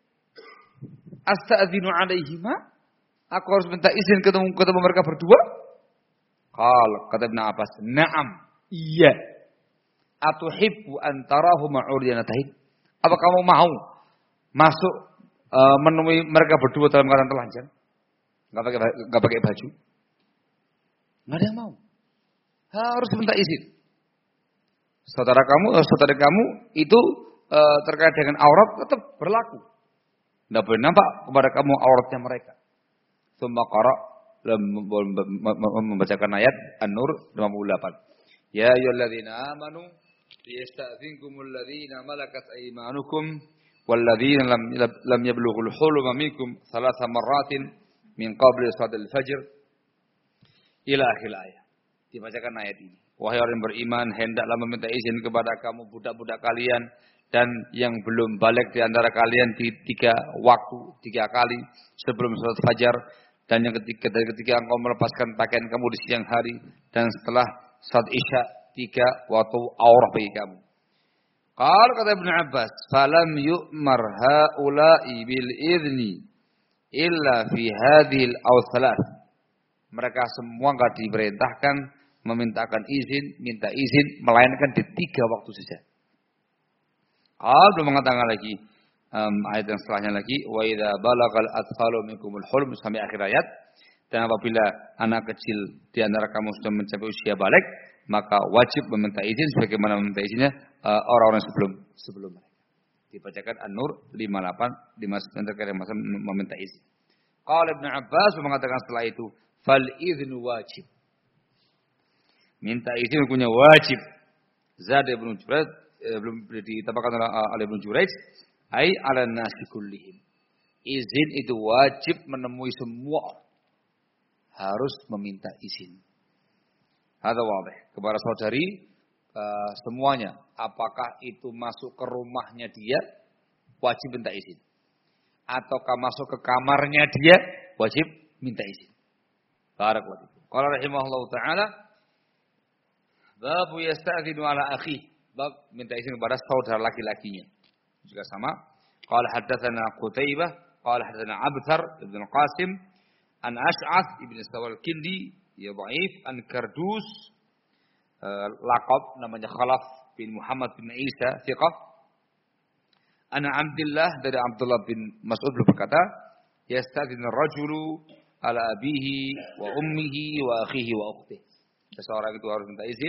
Asta'dzinu alaihima? Aku harus minta izin ketemu ketemu mereka berdua? Qal, kata Ibnu Abbas, "Na'am." Iya. Atuhibbu an tarahuma uryanatayn? Apa kamu mau masuk uh, menemui mereka berdua dalam keadaan telanjang? Enggak pakai enggak pakai baju? Enggak ada yang mau. Harus minta izin. Saudara kamu, saudara kamu itu uh, terkait dengan aurat tetap berlaku. Enggak boleh nampak kepada kamu auratnya mereka. Tsumma qara membacakan ayat An-Nur lima puluh delapan. Ya ayyuhalladzina amanu liyasta'dzinkumul ladzina malakat aymanukum walladzina lam lam yablughul huluma minkum thalatha marratin min qabli salatil fajr ila akhir ayat. Dibacakan ayat ini. Wahai orang yang beriman, hendaklah meminta izin kepada kamu budak-budak kalian dan yang belum balik di antara kalian di tiga waktu, tiga kali sebelum salat fajar, dan yang ketiga dari ketika engkau melepaskan pakaian kamu di siang hari, dan setelah salat isya tiga waktu aurah bagi kamu. Qala kata Ibnu Abbas, falam yu'mar haula'i bil idzni illa fi hadhil awsalat. Mereka semua enggak diperintahkan memintakan izin, minta izin, melainkan di tiga waktu saja. Allah belum mengatakan lagi um, ayat yang setelahnya lagi, wa idza balagal atfalu minkumul hulm sampai akhir ayat. Dan apabila anak kecil di antara kamu sudah mencapai usia balik, maka wajib meminta izin sebagaimana meminta izinnya uh, orang-orang sebelum sebelum mereka. Dibacakan An-Nur lima puluh delapan lima puluh sembilan terkait masa meminta izin. Qala Ibnu Abbas mengatakan setelah itu, fal idznu wajib. Minta izin hukumnya wajib. Zad Ibnu Juraij eh, belum ditambahkan oleh Ibnu Juraij, ai ala nasi kullihim. Izin itu wajib menemui semua orang. Harus meminta izin. Hadza wadih. Kepada saudari uh, semuanya, apakah itu masuk ke rumahnya dia wajib minta izin, ataukah masuk ke kamarnya dia wajib minta izin. Barakallahu fikum. Qala rahimahullahu taala, bab yasta'dzinu ala akhi, bab minta izin kepada saudara laki-lakinya. Juga sama. Qala haddatsana Qutaibah, qala haddatsana Abthar ibn Qasim an Ash'ath ibn Sawal Kindi, ya dhaif, an Kardus, uh, laqab namanya Khalaf bin Muhammad bin Isa, thiqah. Ana Abdullah dari Abdullah bin Mas'ud berkata, yastadzinu rajulu ala abihi wa ummihi wa akhihi wa ukhtihi. Seseorang itu harus minta izin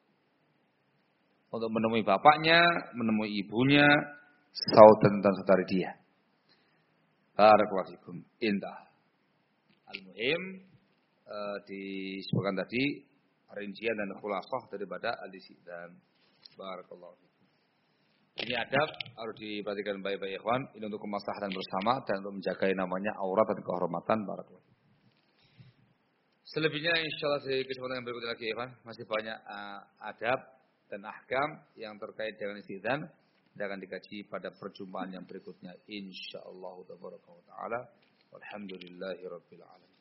untuk menemui bapaknya, menemui ibunya, saudara dan saudari dia. Barakallahu fikum. Indah. Al-muhim uh, disebutkan tadi rincian dan khulasah daripada hadis dan barakallahu fikum. Ini adab harus diperhatikan baik-baik ikhwan, ini untuk kemaslahatan bersama dan untuk menjaga namanya aurat dan kehormatan. Barakallahu. Selebihnya insyaallah di kesempatan yang berikutnya lagi ikhwan, masih banyak uh, adab dan ahkam yang terkait dengan istizan dan akan dikaji pada perjumpaan yang berikutnya insyaallah taala. Alhamdulillahirabbil alamin.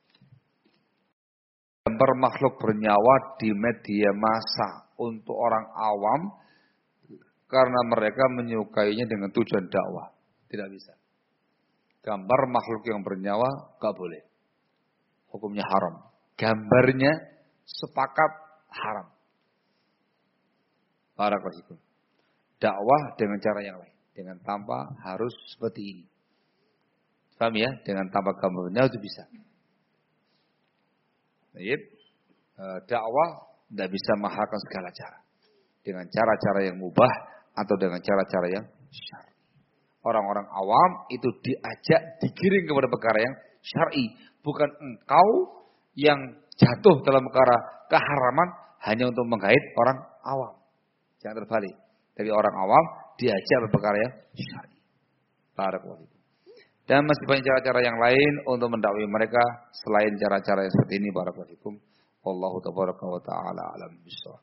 Gambar makhluk bernyawa di media massa untuk orang awam karena mereka menyukainya dengan tujuan dakwah. Tidak bisa. Gambar makhluk yang bernyawa enggak boleh. Hukumnya haram. Gambarnya sepakat haram. Barakallahu. Dakwah dengan cara yang lain, dengan tanpa harus seperti ini. Paham ya? Dengan tanpa gambarnya itu bisa. Baik. E, dakwah tidak bisa menghalalkan segala cara. Dengan cara-cara yang mubah atau dengan cara-cara yang syar'i. Orang-orang awam itu diajak digiring kepada perkara yang syar'i, bukan engkau yang jatuh dalam perkara keharaman hanya untuk menggait orang awam. Jangan terbalik. Dari orang awam diajak perkara yang syar'i. Barakallahu. Dan masih banyak cara-cara yang lain untuk mendakwai mereka selain cara-cara yang seperti ini. Barakallahu fikum. Wallahu tabaraka wa ta'ala alam bissawab.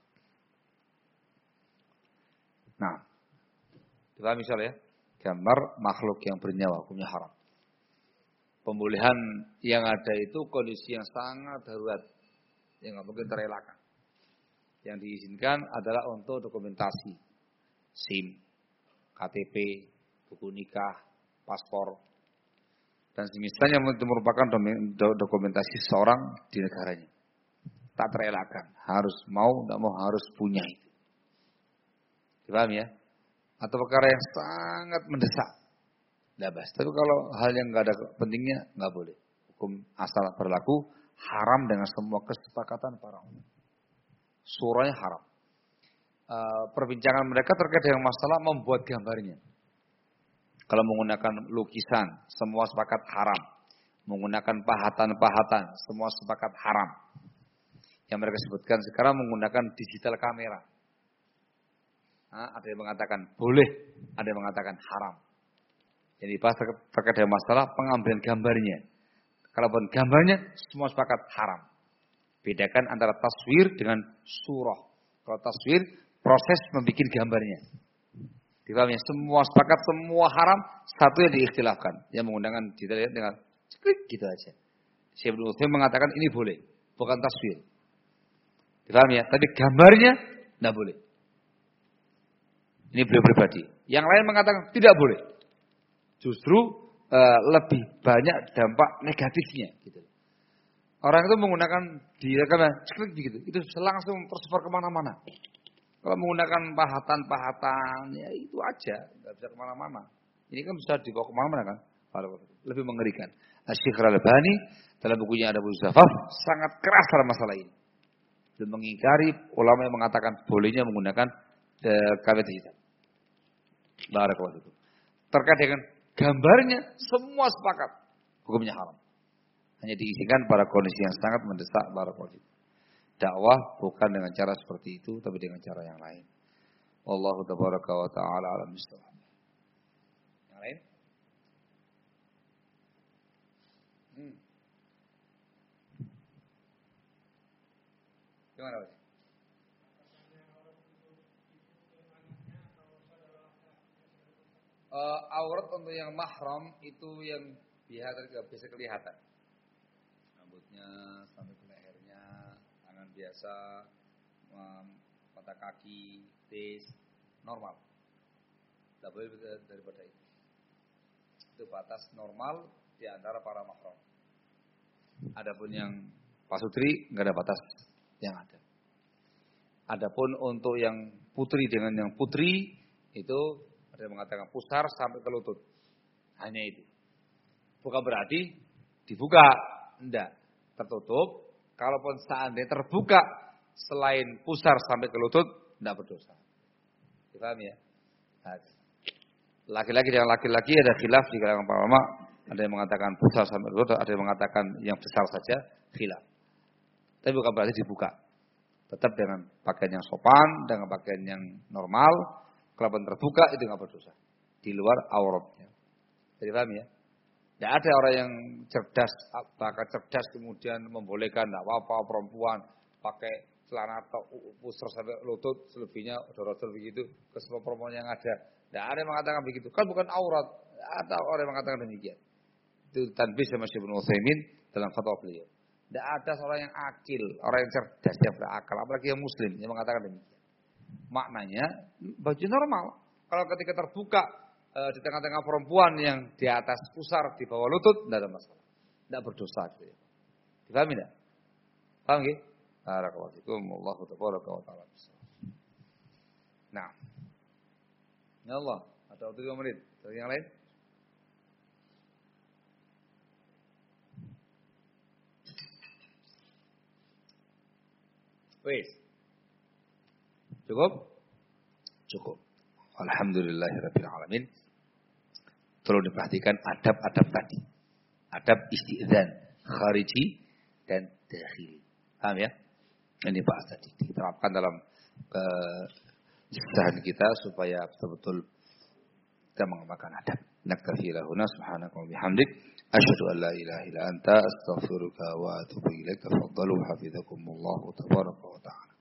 Nah, dipahami misalnya ya, gambar makhluk yang bernyawa hukumnya haram. Pemulihan yang ada itu kondisi yang sangat darurat, yang nggak mungkin terelakkan. Yang diizinkan adalah untuk dokumentasi, SIM, K T P, buku nikah, paspor, dan semisalnya itu merupakan dokumentasi seorang di negaranya. Tak terelakkan, harus mau, tidak mau harus punya itu. Dipahami ya? Atau perkara yang sangat mendesak, tidak bas. Tapi kalau hal yang nggak ada pentingnya, nggak boleh. Hukum asal berlaku haram dengan semua kesepakatan para ulama. Surahnya haram. E, perbincangan mereka terkait dengan masalah membuat gambarnya. Kalau menggunakan lukisan, semua sepakat haram. Menggunakan pahatan-pahatan, semua sepakat haram. Yang mereka sebutkan sekarang menggunakan digital kamera. Nah, ada yang mengatakan boleh, ada yang mengatakan haram. Jadi bahas terkait dengan masalah pengambilan gambarnya. Kalaupun gambarnya semua sepakat haram. Bedakan antara taswir dengan surah. Kalau taswir, proses membuat gambarnya. Dipahami, semua sepakat, semua haram, satu yang diikhtilafkan. Yang menggunakan digital dengan klik gitu aja. Syekh Ibnu Utsaimin mengatakan ini boleh, bukan taswir. Dipahami ya? Tapi gambarnya tidak boleh. Ini beliau pribadi. Yang lain mengatakan tidak boleh. Justru uh, lebih banyak dampak negatifnya. Gitu. Orang itu menggunakan direkam ceklik begitu, itu langsung tersebar kemana-mana. Kalau menggunakan pahatan-pahatan, ya itu aja, nggak bisa kemana-mana. Ini kan bisa dibawa kemana-mana kan, lebih mengerikan. Asy-Syaikh Al-Albani dalam bukunya Adabul Zafaf sangat keras dalam masalah ini dan mengingkari ulama yang mengatakan bolehnya menggunakan kawat hitam. Barakallahu fikum. Terkait dengan gambarnya semua sepakat hukumnya haram. Hanya diisikan pada kondisi yang sangat mendesak. Barakallahu fikum. Dakwah bukan dengan cara seperti itu, tapi dengan cara yang lain. Wallahu tabaraka wa ta'ala alam bishawab. Yang lain? Hmm. Gimana Pak? Uh, aurat untuk yang mahram itu yang bisa kelihatan. Rambutnya sampai ke lehernya, tangan biasa, mata kaki, tis, normal. Tidak boleh daripada itu. Itu batas normal di antara para mahram. Adapun yang pasutri nggak ada batas yang ada. Adapun untuk yang putri dengan yang putri itu ada yang mengatakan pusar sampai ke lutut. Hanya itu. Bukan berarti dibuka, enggak. Tertutup. Kalaupun seandainya terbuka selain pusar sampai ke lutut, enggak berdosa. Dipaham ya? Laki-laki dengan laki-laki ada khilaf di kalangan para ulama. Ada yang mengatakan pusar sampai ke lutut, ada yang mengatakan yang besar saja, khilaf. Tapi bukan berarti dibuka. Tetap dengan pakaian yang sopan, dengan pakaian yang normal. Kalaupun terbuka itu enggak berdosa. Di luar auratnya. Jadi paham ya? Tidak ada orang yang cerdas, bakal cerdas kemudian membolehkan tidak apa-apa perempuan pakai celana atau pusar sampai lutut, selebihnya odor-odor begitu ke semua perempuan yang ada. Tidak ada yang mengatakan begitu. Kan bukan aurat. Ada orang yang mengatakan demikian. Itu tanbih sama Syekh Ibnu Utsaimin dalam fatwa beliau. Tidak ada seorang yang akil, orang yang cerdas, yang berakal, apalagi yang muslim yang mengatakan demikian. Maknanya baju normal. Kalau ketika terbuka e, di tengah-tengah perempuan yang di atas pusar di bawah lutut, tidak ada masalah, tidak berdosa. Gitu ya. Dipahami tidak? Paham nggih? Barakallahu fikum. Wallahu tabaraka wa taala. Nah, ya Allah, ada waktu dua menit. Dari yang lain? Wes. Cukup? Cukup. Alhamdulillahirabbil alamin. Tolong diperhatikan adab-adab tadi. Adab isti'dzan khariji dan dakhili. Paham ya? Ini bahas tadi diterapkan dalam kesusahan kita supaya betul-betul kita mengamalkan adab. Naktafi lahuna subhanaka wa bihamdik asyhadu an la ilaha illa anta astaghfiruka wa atubu ilaika. Fadhalu hafizakumullah tabaraka wa ta'ala.